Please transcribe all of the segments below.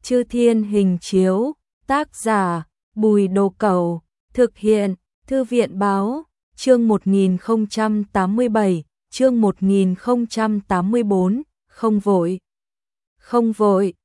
Chư Thiên Hình Chiếu, tác giả Bùi Đồ Cẩu, thực hiện Thư viện Báo, chương 1087, chương 1084, không vội. Không vội,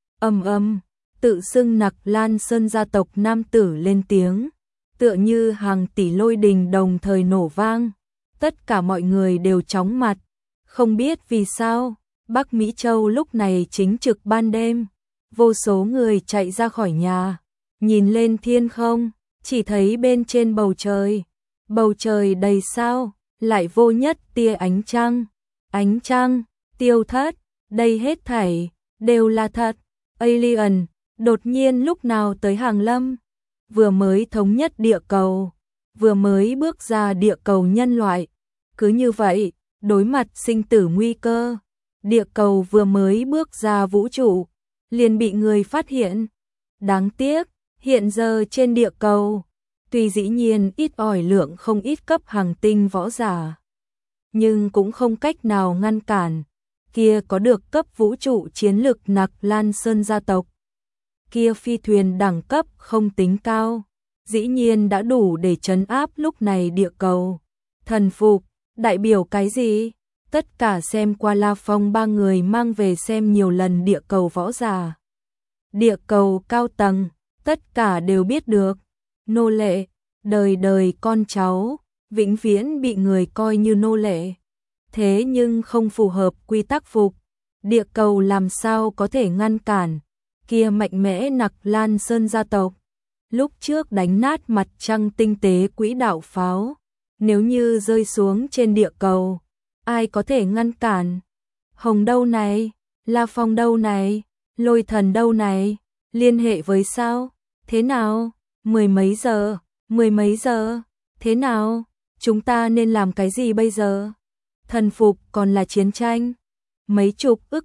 tự xưng Nặc Lan Sơn gia tộc nam tử lên tiếng, tựa như hàng tỷ lôi đình đồng thời nổ vang, tất cả mọi người đều chóng mặt, không biết vì sao, Bắc Mỹ Châu lúc này chính trực ban đêm, vô số người chạy ra khỏi nhà, nhìn lên thiên không, chỉ thấy bên trên bầu trời đầy sao, lại vô nhất tia ánh trăng, tiêu thất, đây hết thảy, đều là thật, alien, đột nhiên lúc nào tới hàng lâm, vừa mới thống nhất địa cầu, vừa mới bước ra địa cầu nhân loại, cứ như vậy, đối mặt sinh tử nguy cơ, địa cầu vừa mới bước ra vũ trụ, liền bị người phát hiện, đáng tiếc, hiện giờ trên địa cầu, tuy dĩ nhiên ít ỏi lượng không ít cấp hàng tinh võ giả, nhưng cũng không cách nào ngăn cản, kia có được cấp vũ trụ chiến lực Nặc Lan Sơn gia tộc. Kia phi thuyền đẳng cấp không tính cao, dĩ nhiên đã đủ để trấn áp lúc này địa cầu. Thần phục, đại biểu cái gì? Tất cả xem qua La Phong ba người mang về xem nhiều lần địa cầu võ giả. Địa cầu cao tầng, tất cả đều biết được. Nô lệ, đời đời con cháu, vĩnh viễn bị người coi như nô lệ. Thế nhưng không phù hợp quy tắc phục. Địa cầu làm sao có thể ngăn cản kia mạnh mẽ Nặc Lan Sơn gia tộc. Lúc trước đánh nát mặt trăng tinh tế quỹ đạo pháo, nếu như rơi xuống trên địa cầu, ai có thể ngăn cản? Hồng đâu này? La Phong đâu này? Lôi Thần đâu này? Liên hệ với sao? Thế nào? Mười mấy giờ? Thế nào? Chúng ta nên làm cái gì bây giờ? Thần phục còn là chiến tranh? Mấy chục ức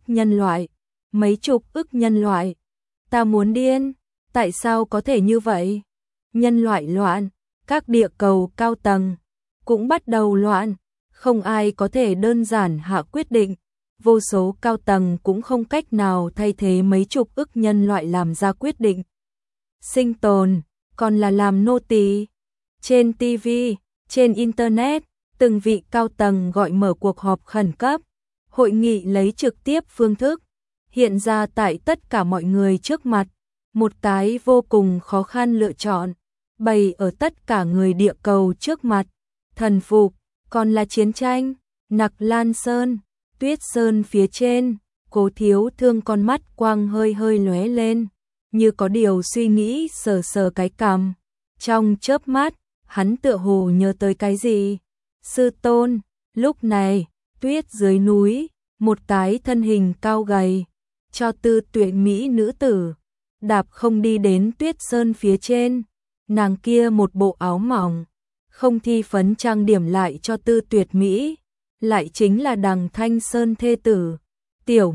nhân loại. Ta muốn điên, tại sao có thể như vậy? Nhân loại loạn, các địa cầu cao tầng cũng bắt đầu loạn, không ai có thể đơn giản hạ quyết định, vô số cao tầng cũng không cách nào thay thế mấy chục ức nhân loại làm ra quyết định. Sinh tồn, còn là làm nô tỳ. Trên TV, trên Internet, từng vị cao tầng gọi mở cuộc họp khẩn cấp, hội nghị lấy trực tiếp phương thức, hiện ra tại tất cả mọi người trước mặt, một cái vô cùng khó khăn lựa chọn, bày ở tất cả người địa cầu trước mặt, thần phục, còn là chiến tranh. Nặc Lan Sơn, Tuyết Sơn phía trên, Cố Thiếu Thương con mắt quang hơi hơi lóe lên, như có điều suy nghĩ, sờ sờ cái cằm. Trong chớp mắt, hắn tựa hồ nhớ tới cái gì. Sư tôn, lúc này, tuyết dưới núi, một cái thân hình cao gầy, cho Tư Tuệ mỹ nữ tử, đạp không đi đến Tuyết Sơn phía trên, nàng kia một bộ áo mỏng, không thi phấn trang điểm lại cho Tư Tuyệt mỹ, lại chính là Đằng Thanh Sơn thê tử. Tiểu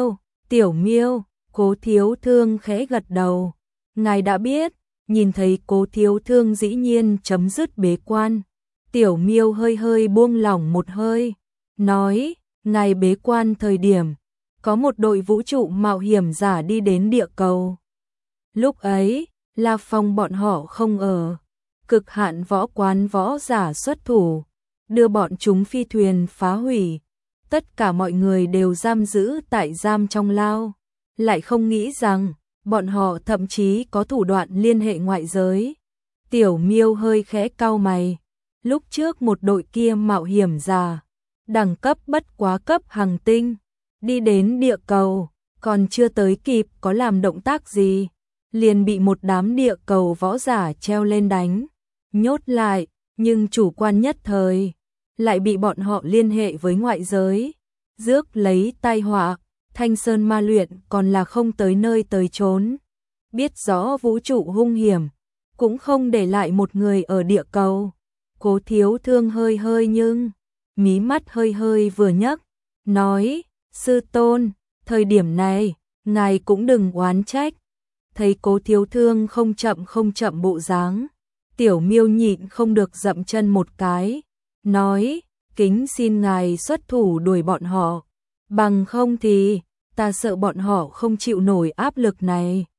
Miêu, Cố Thiếu Thương khẽ gật đầu. Ngài đã biết, nhìn thấy Cố Thiếu Thương dĩ nhiên chấm dứt bế quan. Tiểu Miêu hơi hơi buông lỏng một hơi, nói, ngài bế quan thời điểm, có một đội vũ trụ mạo hiểm giả đi đến địa cầu. Lúc ấy, La Phong bọn họ không ở, cực hạn võ quán võ giả xuất thủ, đưa bọn chúng phi thuyền phá hủy. Tất cả mọi người đều giam giữ tại giam trong lao, lại không nghĩ rằng, bọn họ thậm chí có thủ đoạn liên hệ ngoại giới. Tiểu Miêu hơi khẽ cau mày, lúc trước một đội kia mạo hiểm giả, đẳng cấp bất quá cấp hàng tinh, đi đến địa cầu, còn chưa tới kịp có làm động tác gì, liền bị một đám địa cầu võ giả treo lên đánh, nhốt lại, nhưng chủ quan nhất thời, lại bị bọn họ liên hệ với ngoại giới, rước lấy tai họa. Thanh Sơn ma luyện còn là không tới nơi tới chốn, biết rõ vũ trụ hung hiểm, cũng không để lại một người ở địa cầu. Cố Thiếu Thương hơi hơi nhưng, mí mắt hơi hơi vừa nhấc, nói, sư tôn, thời điểm này, ngài cũng đừng oán trách. Thấy Cố Thiếu Thương không chậm bộ dáng, Tiểu Miêu nhịn không được dậm chân một cái, nói, kính xin ngài xuất thủ đuổi bọn họ, bằng không thì, ta sợ bọn họ không chịu nổi áp lực này.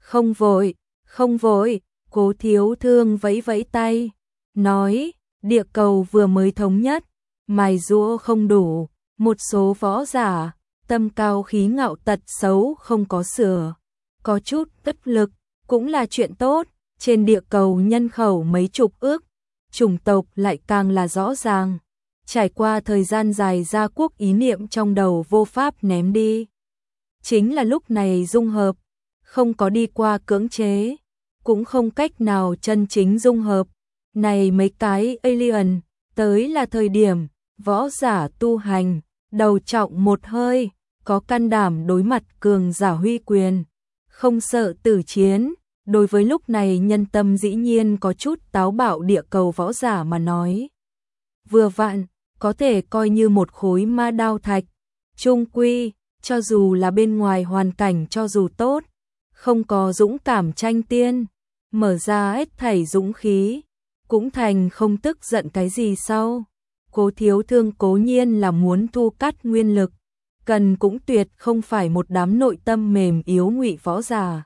Không vội, Cố Thiếu Thương vẫy vẫy tay, nói, địa cầu vừa mới thống nhất, mài giũa không đủ, một số võ giả, tâm cao khí ngạo tật xấu không có sửa, có chút tức lực, cũng là chuyện tốt, trên địa cầu nhân khẩu mấy chục ước, chủng tộc lại càng là rõ ràng. Trải qua thời gian dài gia quốc ý niệm trong đầu vô pháp ném đi. Chính là lúc này dung hợp, không có đi qua cưỡng chế, cũng không cách nào chân chính dung hợp. Này mấy cái alien, tới là thời điểm, võ giả tu hành, đầu trọng một hơi, có can đảm đối mặt cường giả huy quyền, không sợ tử chiến. Đối với lúc này nhân tâm dĩ nhiên có chút táo bạo địa cầu võ giả mà nói. Vừa vặn, có thể coi như một khối ma đao thạch. Chung quy, cho dù là bên ngoài hoàn cảnh cho dù tốt, không có dũng cảm tranh tiên, mở ra hết thảy dũng khí, cũng thành không tức giận cái gì sau. Cố Thiếu Thương cố nhiên là muốn thu cắt nguyên lực, cần cũng tuyệt không phải một đám nội tâm mềm yếu ngụy võ giả.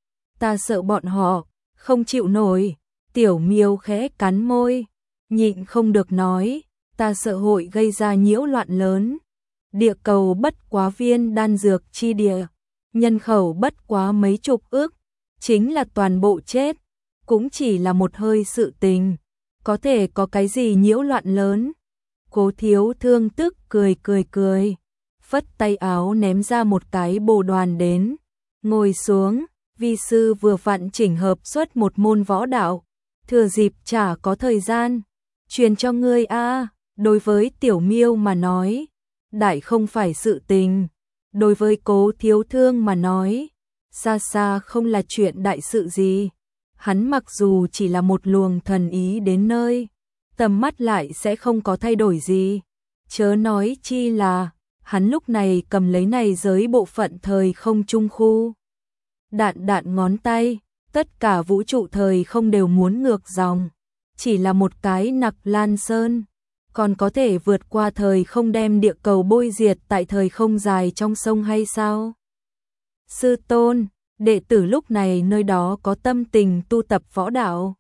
Ta sợ bọn họ không chịu nổi. Tiểu Miêu khẽ cắn môi, nhịn không được nói, ta sợ hội gây ra nhiễu loạn lớn. Địa cầu bất quá viên đan dược chi địa, nhân khẩu bất quá mấy chục ước, chính là toàn bộ chết, cũng chỉ là một hơi sự tình, có thể có cái gì nhiễu loạn lớn. Cố Thiếu Thương tức cười, phất tay áo ném ra một cái bồ đoàn đến, ngồi xuống. Vi sư vừa vặn chỉnh hợp xuất một môn võ đạo, thừa dịp chả có thời gian, truyền cho ngươi a. Đối với Tiểu Miêu mà nói, đại không phải sự tình, đối với Cố Thiếu Thương mà nói, xa xa không là chuyện đại sự gì. Hắn mặc dù chỉ là một luồng thần ý đến nơi, tầm mắt lại sẽ không có thay đổi gì, chớ nói chi là hắn lúc này cầm lấy này giới bộ phận thời không trung khu. Đạn ngón tay, tất cả vũ trụ thời không đều muốn ngược dòng, chỉ là một cái Nặc Lan Sơn, còn có thể vượt qua thời không đem địa cầu bôi diệt tại thời không dài trong sông hay sao? Sư tôn, đệ tử lúc này nơi đó có tâm tình tu tập võ đạo.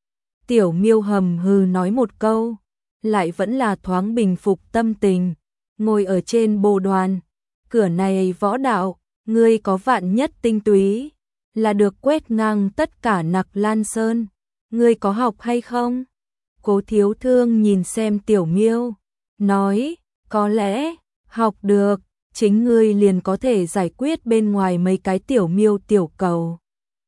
Tiểu Miêu hầm hừ nói một câu, lại vẫn là thoáng bình phục tâm tình, ngồi ở trên bồ đoàn, cửa này võ đạo. Ngươi có vạn nhất tinh túy, là được quét ngang tất cả Nặc Lan Sơn, ngươi có học hay không? Cố Thiếu Thương nhìn xem Tiểu Miêu, nói, có lẽ, học được, chính ngươi liền có thể giải quyết bên ngoài mấy cái tiểu miêu tiểu cầu.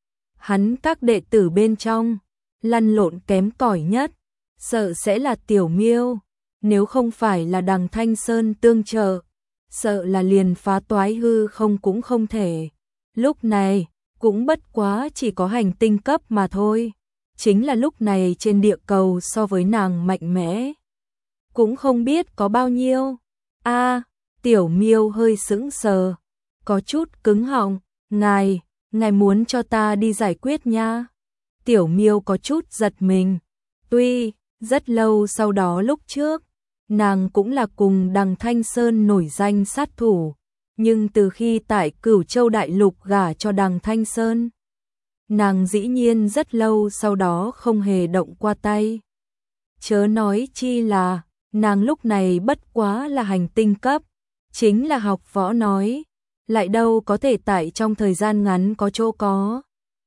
Hắn các đệ tử bên trong, lăn lộn kém cỏi nhất, sợ sẽ là Tiểu Miêu, nếu không phải là Đằng Thanh Sơn tương trợ, sợ là liền phá toái hư không cũng không thể. Lúc này, cũng bất quá chỉ có hành tinh cấp mà thôi. Chính là lúc này trên địa cầu so với nàng mạnh mẽ, cũng không biết có bao nhiêu. A, Tiểu Miêu hơi sững sờ, có chút cứng họng, ngài muốn cho ta đi giải quyết nha. Tiểu Miêu có chút giật mình, tuy rất lâu sau đó lúc trước, nàng cũng là cùng Đằng Thanh Sơn nổi danh sát thủ, nhưng từ khi tại Cửu Châu Đại Lục gả cho Đằng Thanh Sơn, nàng dĩ nhiên rất lâu sau đó không hề động qua tay. Chớ nói chi là, nàng lúc này bất quá là hành tinh cấp, chính là học võ nói, lại đâu có thể tại trong thời gian ngắn có chỗ có.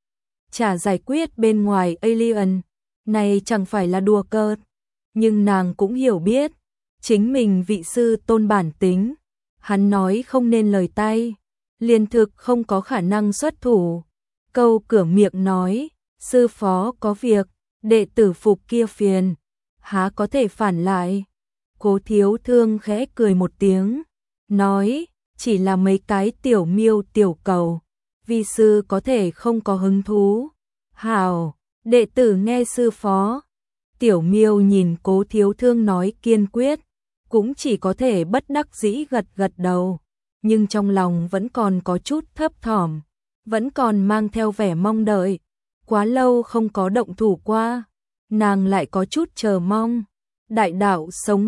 Chả giải quyết bên ngoài alien, này chẳng phải là đùa cợt, nhưng nàng cũng hiểu biết, chính mình vị sư tôn bản tính, hắn nói không nên lời tay, liền thực không có khả năng xuất thủ. Câu cửa miệng nói, sư phó có việc, đệ tử phục kia phiền, há có thể phản lại. Cố Thiếu Thương khẽ cười một tiếng, nói, chỉ là mấy cái tiểu miêu tiểu cầu, vi sư có thể không có hứng thú. Hảo, đệ tử nghe sư phó. Tiểu Miêu nhìn Cố Thiếu Thương nói kiên quyết, cũng chỉ có thể bất đắc dĩ gật gật đầu, nhưng trong lòng vẫn còn có chút thấp thỏm, vẫn còn mang theo vẻ mong đợi. Quá lâu không có động thủ qua, nàng lại có chút chờ mong. Đại đạo sống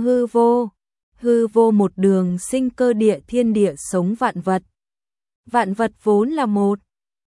hư vô một đường sinh cơ địa thiên địa sống vạn vật. Vạn vật vốn là một,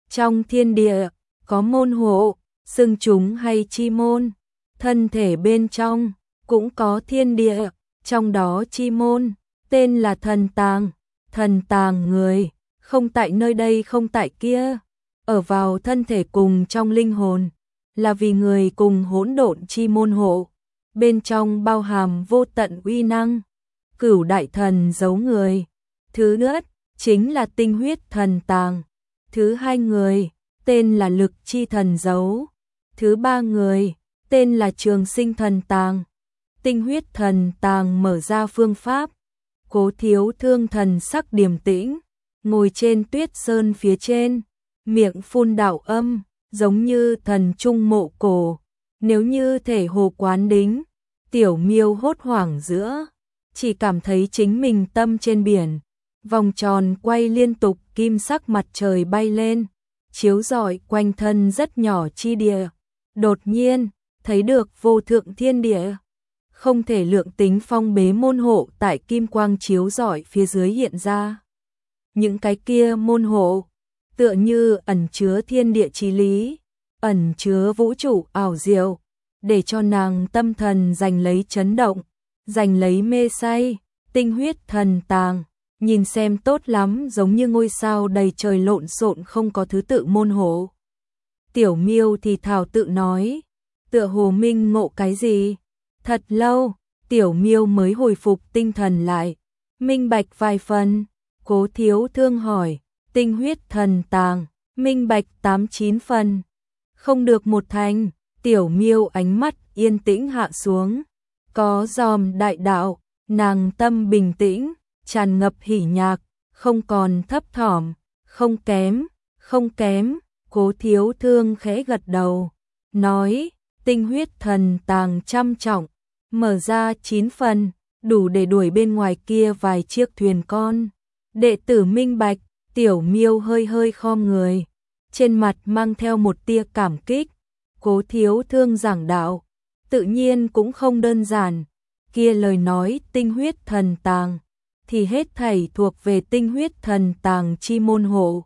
Trong thiên địa, có môn hộ, xưng chúng hay chi môn. Thân thể bên trong, cũng có thiên địa, trong đó chi môn, tên là thần tàng. Thần tàng người, không tại nơi đây không tại kia, ở vào thân thể cùng trong linh hồn, là vì người cùng hỗn độn chi môn hộ. Bên trong bao hàm vô tận uy năng, cửu đại thần giấu người. Thứ nhất, chính là tinh huyết thần tàng. Thứ hai người, tên là lực chi thần giấu. Thứ ba người, tên là trường sinh thần tàng. Tinh huyết thần tàng mở ra phương pháp. Cố Thiếu Thương thần sắc điềm tĩnh, ngồi trên tuyết sơn phía trên, miệng phun đạo âm, giống như thần trung mộ cổ. Nếu như thể hồ quán đính, Tiểu Miêu hốt hoảng giữa, chỉ cảm thấy chính mình tâm trên biển, vòng tròn quay liên tục, kim sắc mặt trời bay lên, chiếu rọi quanh thân rất nhỏ chi địa. Đột nhiên, thấy được vô thượng thiên địa, không thể lượng tính phong bế môn hộ tại kim quang chiếu rọi phía dưới hiện ra. Những cái kia môn hộ, tựa như ẩn chứa thiên địa chí lý, ẩn chứa vũ trụ ảo diệu, để cho nàng tâm thần giành lấy chấn động, giành lấy mê say. Tinh huyết thần tàng, nhìn xem tốt lắm, giống như ngôi sao đầy trời lộn xộn không có thứ tự môn hộ. Tiểu Miêu thì thào tự nói, tựa hồ minh ngộ cái gì. Thật lâu, Tiểu Miêu mới hồi phục tinh thần lại, minh bạch vài phần. Cố Thiếu Thương hỏi, tinh huyết thần tàng, minh bạch 8-9 phần, không được một thành. Tiểu Miêu ánh mắt yên tĩnh hạ xuống, có dòm đại đạo, nàng tâm bình tĩnh, tràn ngập hỉ nhạc, không còn thấp thỏm. Không kém, không kém. Cố Thiếu Thương khẽ gật đầu, nói, tinh huyết thần tàng trăm trọng, mở ra 9 phần, đủ để đuổi bên ngoài kia vài chiếc thuyền con. Đệ tử minh bạch. Tiểu Miêu hơi hơi khom người, trên mặt mang theo một tia cảm kích. Cố Thiếu Thương giảng đạo, tự nhiên cũng không đơn giản. Kia lời nói tinh huyết thần tàng, thì hết thảy thuộc về tinh huyết thần tàng chi môn hộ.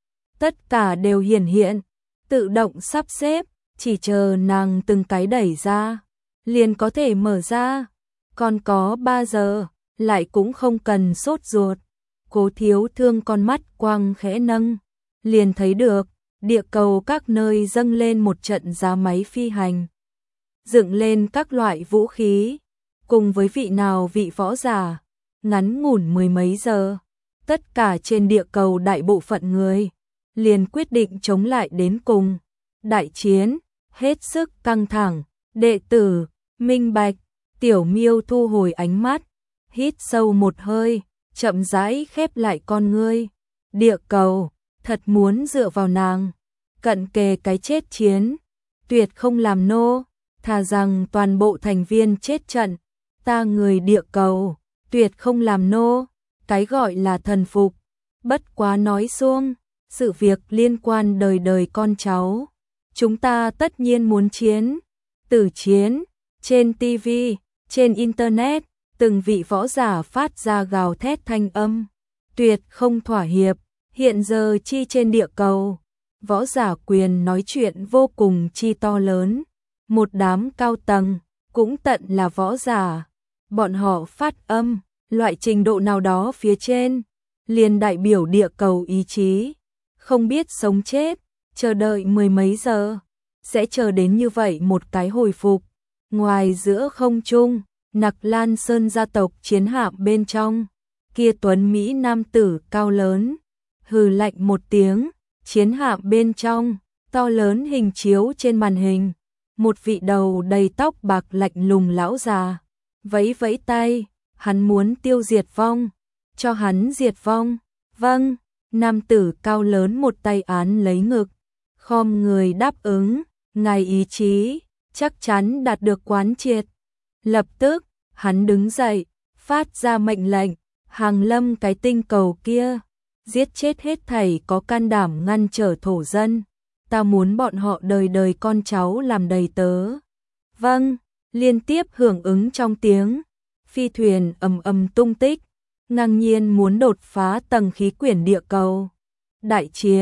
Tất cả đều hiển hiện, tự động sắp xếp, chỉ chờ nàng từng cái đẩy ra, liền có thể mở ra. Còn có 3 giờ, lại cũng không cần sốt ruột. Cố Thiếu Thương con mắt quang khẽ nâng, liền thấy được địa cầu các nơi dâng lên một trận giá máy phi hành, dựng lên các loại vũ khí, cùng với vị võ giả, ngắn ngủn 10 mấy giờ, tất cả trên địa cầu đại bộ phận người liền quyết định chống lại đến cùng. Đại chiến hết sức căng thẳng, đệ tử minh bạch. Tiểu Miêu thu hồi ánh mắt, hít sâu một hơi, chậm rãi khép lại con ngươi. Địa cầu thật muốn dựa vào nàng, cận kề cái chết chiến, tuyệt không làm nô, thà rằng toàn bộ thành viên chết trận, ta người địa cầu, tuyệt không làm nô. Cái gọi là thần phục, bất quá nói suông, sự việc liên quan đời đời con cháu, chúng ta tất nhiên muốn chiến. Tử chiến, trên TV, trên Internet, từng vị võ giả phát ra gào thét thanh âm, tuyệt không thỏa hiệp. Hiện giờ chi trên địa cầu, võ giả quyền nói chuyện vô cùng chi to lớn, một đám cao tầng, cũng tận là võ giả, bọn họ phát âm, loại trình độ nào đó phía trên, liền đại biểu địa cầu ý chí, không biết sống chết, chờ đợi 10 mấy giờ, sẽ chờ đến như vậy một cái hồi phục. Ngoài giữa không trung, Nặc Lan Sơn gia tộc chiến hạm bên trong, kia tuấn Mỹ nam tử cao lớn, hừ lạnh một tiếng, chiến hạm bên trong, to lớn hình chiếu trên màn hình, một vị đầu đầy tóc bạc lạnh lùng lão già, vẫy vẫy tay, hắn muốn tiêu diệt vong, cho hắn diệt vong. Vâng. Nam tử cao lớn một tay án lấy ngực, khom người đáp ứng, ngài ý chí, chắc chắn đạt được quán triệt. Lập tức, hắn đứng dậy, phát ra mệnh lệnh, hàng lâm cái tinh cầu kia, giết chết hết thảy có can đảm ngăn trở thổ dân, ta muốn bọn họ đời đời con cháu làm đầy tớ. Vâng. Liên tiếp hưởng ứng trong tiếng, phi thuyền ầm ầm tung tích, ngang nhiên muốn đột phá tầng khí quyển địa cầu. Đại chiến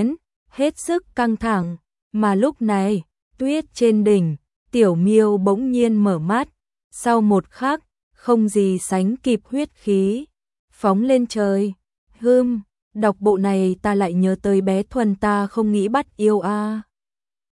hết sức căng thẳng, mà lúc này, tuyết trên đỉnh, Tiểu Miêu bỗng nhiên mở mắt, sau một khắc, không gì sánh kịp huyết khí, phóng lên trời. Đọc bộ này ta lại nhớ tới bé Thuần ta không nghĩ bắt yêu a.